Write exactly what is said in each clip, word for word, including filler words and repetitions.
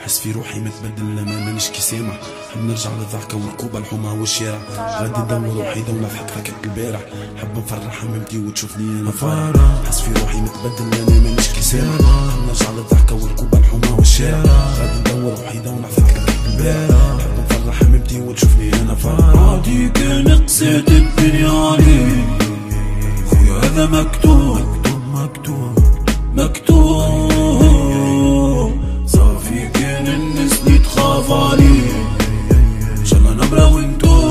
حس في روحي متبدل لما مانيش كي سامح. حب نرجع للضحكة والقوبة الحمى والشارع. غادي ندور وحيدة ونضحك فكت البارح. حب نفرح حمامتي وتشوفني انا فرح. حس في روحي متبدل لما مانيش كي سامح. حب نرجع للضحكة والقوبة الحمى والشارع. غادي ندور وحيدة ونضحك فكت البارح. حب نفرح حمامتي وتشوفني انا فرح. عادي كان قسيت الدنيا علي خويا هذا مكتوب مكتوب مكتوب. صافي كان الناس اللي تخاف علي جانا نبرا وانتو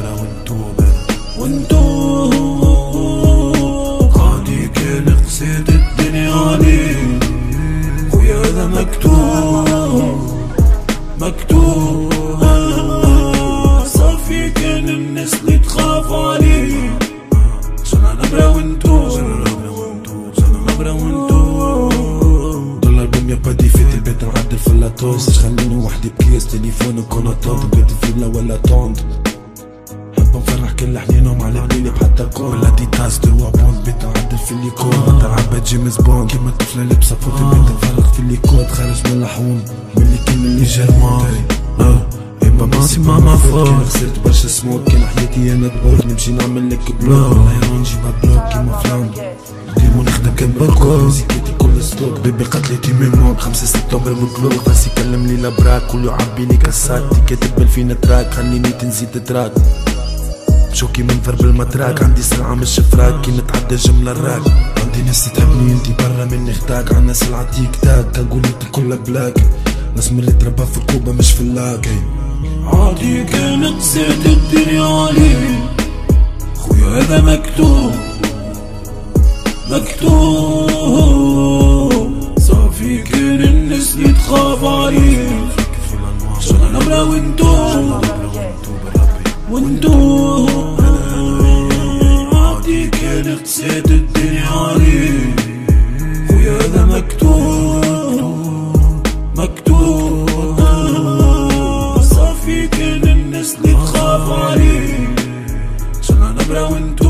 وانتو. عادي كان قسيت الدنيا علي خويا هذا مكتوب مكتوب. صافي كان الناس اللي تخاف علي جانا نبرا وانتو نبرا وانتو. ضل البوم يابا دي فيت البيت نعدل في اللاتوس. خليني وحدي بكيس تليفون نكون طونط. بقيت فيلا ولا طونط. حب نفرح كل حنينهم على بليلي بحتى كون. ولا دي تاس دروا بوند بيت نعدل في الليكون. بطل عباد جيمس بوند كيما الطفلة لابسة فوت. بيت نفرق في الليكود خارج من اللحون من اللي كان اللي جرمان. ماسي ماما فوق خسرت برشا سموك. كان حياتي انا دبور نمشي نعمل لك بلوك. والله نجيبها بلوك كيما فلان. ديما نخدم كان بالكود. مزيكتي كل ستوك بيبي قتلتي ميمون. خمسة سبتمبر بالكلوك. راسي كلم لي لابراك كله عبي لي كاسات. كاتب بالفينا تراك خليني تنزيد تراك. شوكي من ضرب المتراك. عندي سلعة مش فراك كي نتعدى جملة الراك. عندي ناس تحبني انتي برا مني اختاك. عنا سلعة تيك تاك قولت كلها بلاك. ناس من اللي تربى في الكوبة مش في اللاك. عادي كان قسيت الدنيا علي خويا هذا مكتوب مكتوب. صافي كان الناس اللي تخاف علي جانا نبرا وانتو وانتو. عادي كان قسيت الدنيا علي خويا هذا مكتوب مكتوب. صافي كان الناس اللي تخاف علي جانا نبرا وانتو